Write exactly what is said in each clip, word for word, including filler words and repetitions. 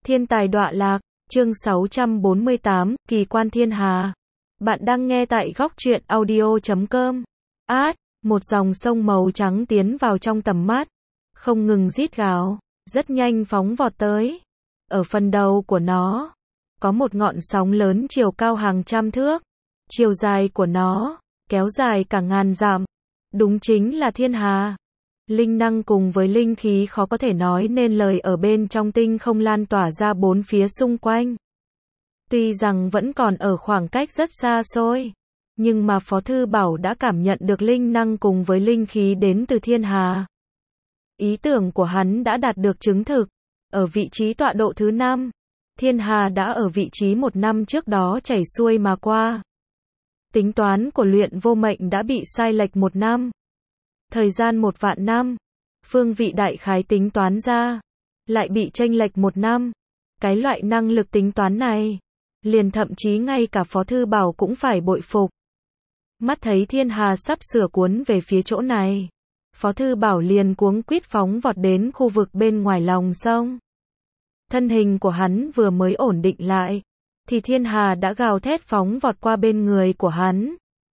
Thiên tài đọa lạc, chương sáu trăm bốn mươi tám, kỳ quan thiên hà. Bạn đang nghe tại góc truyện audio chấm com. Át, một dòng sông màu trắng tiến vào trong tầm mắt, không ngừng rít gào, rất nhanh phóng vọt tới. Ở phần đầu của nó, có một ngọn sóng lớn chiều cao hàng trăm thước. Chiều dài của nó, kéo dài cả ngàn dặm. Đúng chính là thiên hà. Linh năng cùng với linh khí khó có thể nói nên lời ở bên trong tinh không lan tỏa ra bốn phía xung quanh. Tuy rằng vẫn còn ở khoảng cách rất xa xôi, nhưng mà Phó Thư Bảo đã cảm nhận được linh năng cùng với linh khí đến từ thiên hà. Ý tưởng của hắn đã đạt được chứng thực. Ở vị trí tọa độ thứ năm, thiên hà đã ở vị trí một năm trước đó chảy xuôi mà qua. Tính toán của Luyện Vô Mệnh đã bị sai lệch một năm. Thời gian một vạn năm, phương vị đại khái tính toán ra, lại bị chênh lệch một năm. Cái loại năng lực tính toán này, liền thậm chí ngay cả Phó Thư Bảo cũng phải bội phục. Mắt thấy thiên hà sắp sửa cuốn về phía chỗ này, Phó Thư Bảo liền cuống quýt phóng vọt đến khu vực bên ngoài lòng sông. Thân hình của hắn vừa mới ổn định lại, thì thiên hà đã gào thét phóng vọt qua bên người của hắn.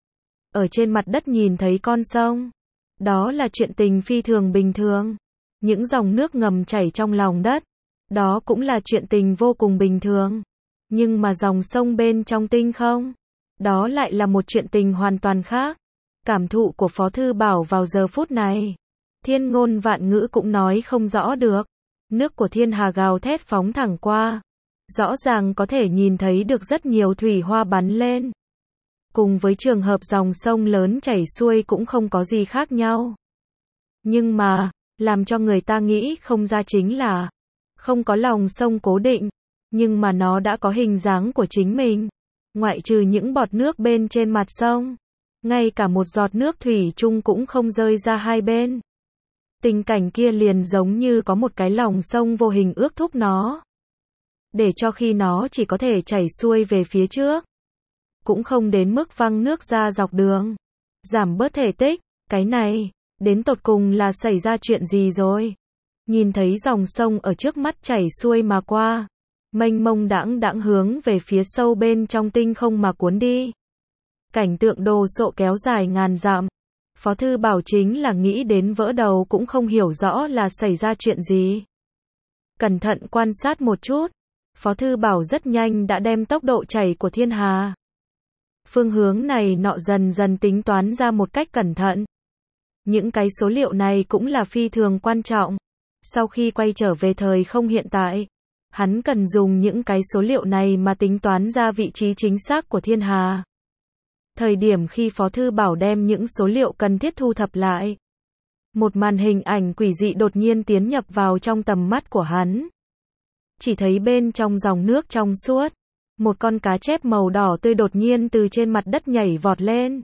Ở trên mặt đất nhìn thấy con sông, đó là chuyện tình phi thường bình thường. Những dòng nước ngầm chảy trong lòng đất, đó cũng là chuyện tình vô cùng bình thường. Nhưng mà dòng sông bên trong tinh không, đó lại là một chuyện tình hoàn toàn khác. Cảm thụ của Phó Thư Bảo vào giờ phút này, thiên ngôn vạn ngữ cũng nói không rõ được. Nước của thiên hà gào thét phóng thẳng qua, rõ ràng có thể nhìn thấy được rất nhiều thủy hoa bắn lên. Cùng với trường hợp dòng sông lớn chảy xuôi cũng không có gì khác nhau. Nhưng mà, làm cho người ta nghĩ không ra chính là, không có lòng sông cố định, nhưng mà nó đã có hình dáng của chính mình. Ngoại trừ những bọt nước bên trên mặt sông, ngay cả một giọt nước thủy chung cũng không rơi ra hai bên. Tình cảnh kia liền giống như có một cái lòng sông vô hình ước thúc nó, để cho khi nó chỉ có thể chảy xuôi về phía trước, cũng không đến mức văng nước ra dọc đường, giảm bớt thể tích. Cái này, đến tột cùng là xảy ra chuyện gì rồi? Nhìn thấy dòng sông ở trước mắt chảy xuôi mà qua, mênh mông đãng đãng hướng về phía sâu bên trong tinh không mà cuốn đi. Cảnh tượng đồ sộ kéo dài ngàn dặm. Phó Thư Bảo chính là nghĩ đến vỡ đầu cũng không hiểu rõ là xảy ra chuyện gì. Cẩn thận quan sát một chút, Phó Thư Bảo rất nhanh đã đem tốc độ chảy của thiên hà, phương hướng này nọ dần dần tính toán ra một cách cẩn thận. Những cái số liệu này cũng là phi thường quan trọng. Sau khi quay trở về thời không hiện tại, hắn cần dùng những cái số liệu này mà tính toán ra vị trí chính xác của thiên hà. Thời điểm khi Phó Thư Bảo đem những số liệu cần thiết thu thập lại, một màn hình ảnh quỷ dị đột nhiên tiến nhập vào trong tầm mắt của hắn. Chỉ thấy bên trong dòng nước trong suốt, một con cá chép màu đỏ tươi đột nhiên từ trên mặt đất nhảy vọt lên.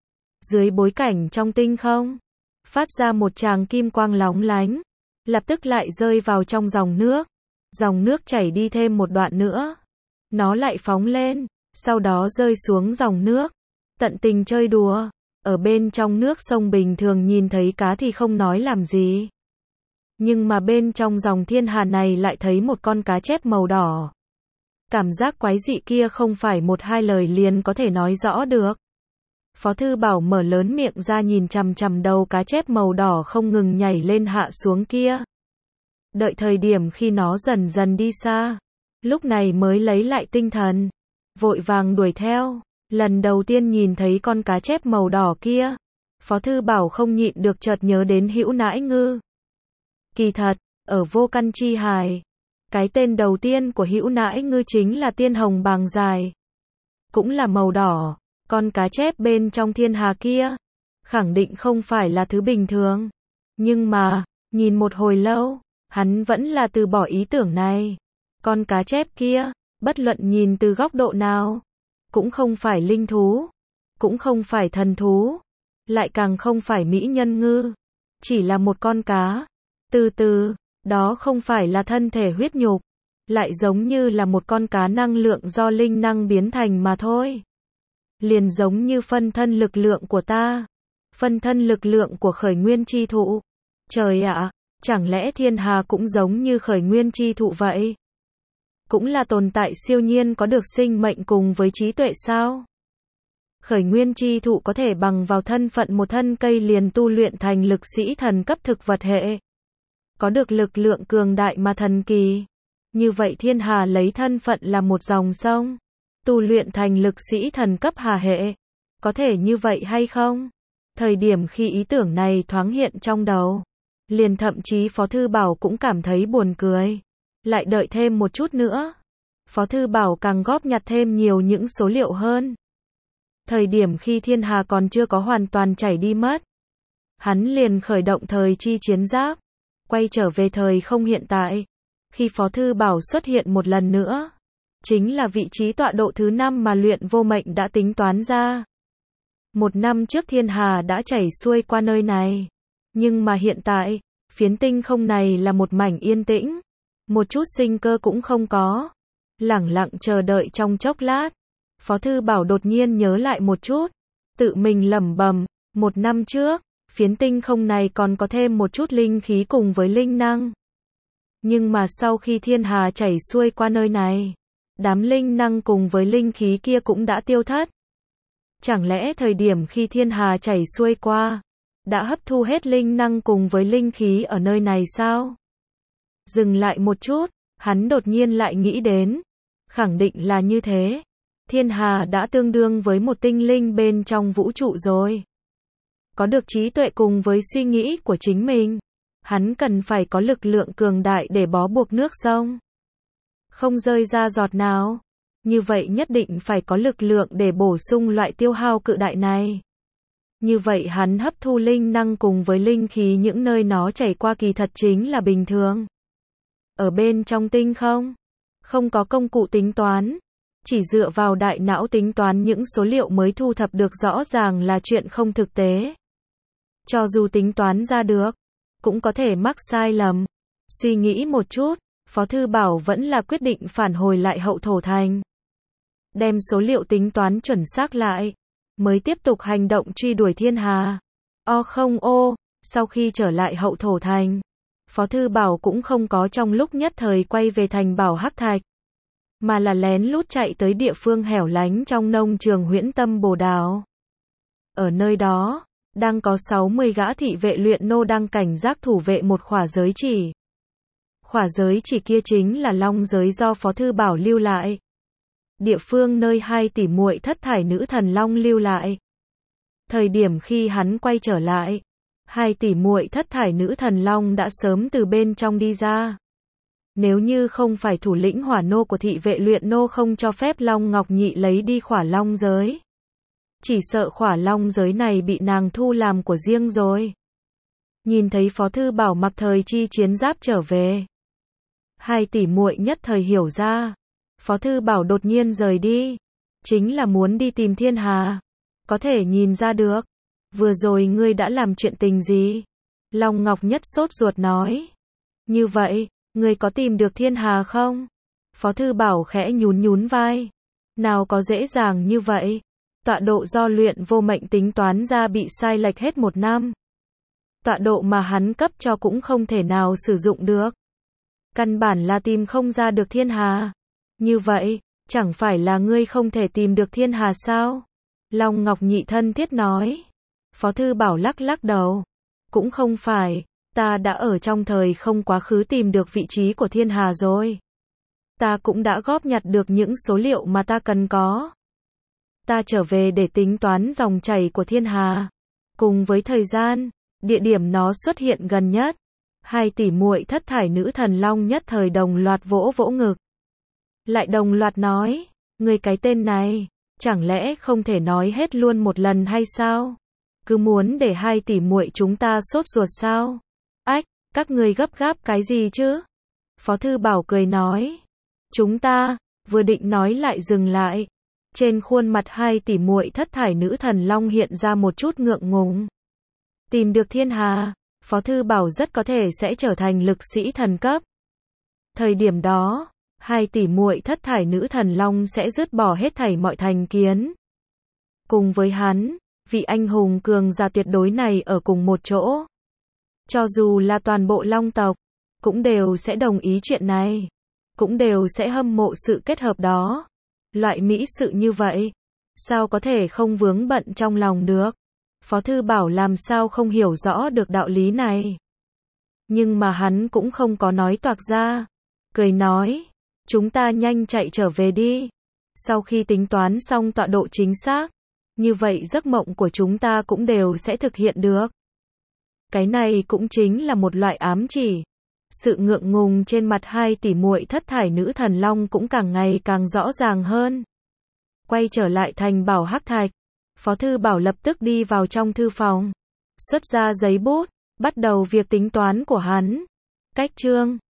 Dưới bối cảnh trong tinh không, phát ra một tràng kim quang lóng lánh, lập tức lại rơi vào trong dòng nước. Dòng nước chảy đi thêm một đoạn nữa, nó lại phóng lên, sau đó rơi xuống dòng nước, tận tình chơi đùa. Ở bên trong nước sông bình thường nhìn thấy cá thì không nói làm gì, nhưng mà bên trong dòng thiên hà này lại thấy một con cá chép màu đỏ. Cảm giác quái dị kia không phải một hai lời liền có thể nói rõ được. Phó Thư Bảo mở lớn miệng ra nhìn chằm chằm đầu cá chép màu đỏ không ngừng nhảy lên hạ xuống kia. Đợi thời điểm khi nó dần dần đi xa, lúc này mới lấy lại tinh thần, vội vàng đuổi theo. Lần đầu tiên nhìn thấy con cá chép màu đỏ kia, Phó Thư Bảo không nhịn được chợt nhớ đến Hữu Nãi Ngư. Kỳ thật, ở Vô Căn Chi Hải, cái tên đầu tiên của Hữu Nãi Ngư chính là tiên hồng bàng dài, cũng là màu đỏ. Con cá chép bên trong thiên hà kia, khẳng định không phải là thứ bình thường. Nhưng mà, nhìn một hồi lâu, hắn vẫn là từ bỏ ý tưởng này. Con cá chép kia, bất luận nhìn từ góc độ nào, cũng không phải linh thú, cũng không phải thần thú, lại càng không phải mỹ nhân ngư, chỉ là một con cá. Từ từ, đó không phải là thân thể huyết nhục, lại giống như là một con cá năng lượng do linh năng biến thành mà thôi. Liền giống như phân thân lực lượng của ta, phân thân lực lượng của khởi nguyên chi thụ. Trời ạ, chẳng lẽ thiên hà cũng giống như khởi nguyên chi thụ vậy? cũng là tồn tại siêu nhiên có được sinh mệnh cùng với trí tuệ sao? Khởi nguyên chi thụ có thể bằng vào thân phận một thân cây liền tu luyện thành lực sĩ thần cấp thực vật hệ. Có được lực lượng cường đại mà thần kỳ. Như vậy thiên hà lấy thân phận là một dòng sông. Tu luyện thành lực sĩ thần cấp hà hệ. Có thể như vậy hay không? Thời điểm khi ý tưởng này thoáng hiện trong đầu. Liền thậm chí Phó Thư Bảo cũng cảm thấy buồn cười. Lại đợi thêm một chút nữa. Phó Thư Bảo càng góp nhặt thêm nhiều những số liệu hơn. Thời điểm khi thiên hà còn chưa có hoàn toàn chảy đi mất. Hắn liền khởi động thời chi chiến giáp. Quay trở về thời không hiện tại. Khi Phó Thư Bảo xuất hiện một lần nữa. Chính là vị trí tọa độ thứ năm mà luyện vô mệnh đã tính toán ra. Một năm trước thiên hà đã chảy xuôi qua nơi này. Nhưng mà hiện tại, phiến tinh không này là một mảnh yên tĩnh. Một chút sinh cơ cũng không có. Lẳng lặng chờ đợi trong chốc lát. Phó Thư Bảo đột nhiên nhớ lại một chút. Tự mình lẩm bẩm, một năm trước, phiến tinh không này còn có thêm một chút linh khí cùng với linh năng. Nhưng mà sau khi thiên hà chảy xuôi qua nơi này, đám linh năng cùng với linh khí kia cũng đã tiêu thất. Chẳng lẽ thời điểm khi thiên hà chảy xuôi qua, đã hấp thu hết linh năng cùng với linh khí ở nơi này sao? Dừng lại một chút, hắn đột nhiên lại nghĩ đến. Khẳng định là như thế. Thiên hà đã tương đương với một tinh linh bên trong vũ trụ rồi. Có được trí tuệ cùng với suy nghĩ của chính mình. Hắn cần phải có lực lượng cường đại để bó buộc nước sông. Không rơi ra giọt nào. Như vậy nhất định phải có lực lượng để bổ sung loại tiêu hao cự đại này. Như vậy hắn hấp thu linh năng cùng với linh khí những nơi nó chảy qua kỳ thật chính là bình thường. Ở bên trong tinh không, không có công cụ tính toán. Chỉ dựa vào đại não tính toán những số liệu mới thu thập được rõ ràng là chuyện không thực tế. Cho dù tính toán ra được, cũng có thể mắc sai lầm. Suy nghĩ một chút, Phó Thư Bảo vẫn là quyết định phản hồi lại hậu thổ thành. Đem số liệu tính toán chuẩn xác lại, mới tiếp tục hành động truy đuổi thiên hà. O không ô, sau khi trở lại hậu thổ thành, Phó Thư Bảo cũng không có trong lúc nhất thời quay về thành Bảo Hắc Thạch, mà là lén lút chạy tới địa phương hẻo lánh trong nông trường Huyễn Tâm Bồ Đào. Ở nơi đó, đang có sáu mươi gã thị vệ luyện nô đang cảnh giác thủ vệ một khỏa giới chỉ. Khỏa giới chỉ kia chính là long giới do Phó Thư Bảo lưu lại. Địa phương nơi hai tỷ muội thất thải nữ thần long lưu lại. Thời điểm khi hắn quay trở lại, hai tỷ muội thất thải nữ thần long đã sớm từ bên trong đi ra. Nếu như không phải thủ lĩnh hỏa nô của thị vệ luyện nô không cho phép Long Ngọc Nhị lấy đi khỏa long giới, chỉ sợ khỏa long giới này bị nàng thu làm của riêng rồi. Nhìn thấy Phó Thư Bảo mặc thời chi chiến giáp trở về, hai tỷ muội nhất thời hiểu ra, Phó Thư Bảo đột nhiên rời đi, chính là muốn đi tìm thiên hà. Có thể nhìn ra được, vừa rồi ngươi đã làm chuyện tình gì? Long Ngọc Nhất sốt ruột nói. Như vậy, ngươi có tìm được thiên hà không? Phó Thư Bảo khẽ nhún nhún vai. Nào có dễ dàng như vậy. Tọa độ do luyện vô mệnh tính toán ra bị sai lệch hết một năm. Tọa độ mà hắn cấp cho cũng không thể nào sử dụng được. Căn bản là tìm không ra được thiên hà. Như vậy, chẳng phải là ngươi không thể tìm được thiên hà sao? Long Ngọc Nhị thân thiết nói. Phó Thư Bảo lắc lắc đầu. Cũng không phải, ta đã ở trong thời không quá khứ tìm được vị trí của thiên hà rồi. Ta cũng đã góp nhặt được những số liệu mà ta cần có. Ta trở về để tính toán dòng chảy của thiên hà. Cùng với thời gian, địa điểm nó xuất hiện gần nhất. Hai tỷ muội thất thải nữ thần long nhất thời đồng loạt vỗ vỗ ngực. Lại đồng loạt nói, ngươi cái tên này, chẳng lẽ không thể nói hết luôn một lần hay sao? Cứ muốn để hai tỷ muội chúng ta sốt ruột sao? Ách, các ngươi gấp gáp cái gì chứ? Phó Thư Bảo cười nói. Chúng ta, vừa định nói lại dừng lại. Trên khuôn mặt hai tỷ muội thất thải nữ thần long hiện ra một chút ngượng ngùng. Tìm được thiên hà, Phó Thư Bảo rất có thể sẽ trở thành lực sĩ thần cấp. Thời điểm đó, hai tỷ muội thất thải nữ thần long sẽ dứt bỏ hết thảy mọi thành kiến. Cùng với hắn, vị anh hùng cường giả tuyệt đối này ở cùng một chỗ. Cho dù là toàn bộ long tộc, cũng đều sẽ đồng ý chuyện này. cũng đều sẽ hâm mộ sự kết hợp đó. Loại mỹ sự như vậy, sao có thể không vướng bận trong lòng được. Phó Thư Bảo làm sao không hiểu rõ được đạo lý này. Nhưng mà hắn cũng không có nói toạc ra. Cười nói, chúng ta nhanh chạy trở về đi. Sau khi tính toán xong tọa độ chính xác, như vậy giấc mộng của chúng ta cũng đều sẽ thực hiện được. Cái này cũng chính là một loại ám chỉ. Sự ngượng ngùng trên mặt hai tỷ muội thất thải nữ thần long cũng càng ngày càng rõ ràng hơn. Quay trở lại thành Bảo Hắc Thạch, Phó Thư Bảo lập tức đi vào trong thư phòng, xuất ra giấy bút, bắt đầu việc tính toán của hắn. Cách chương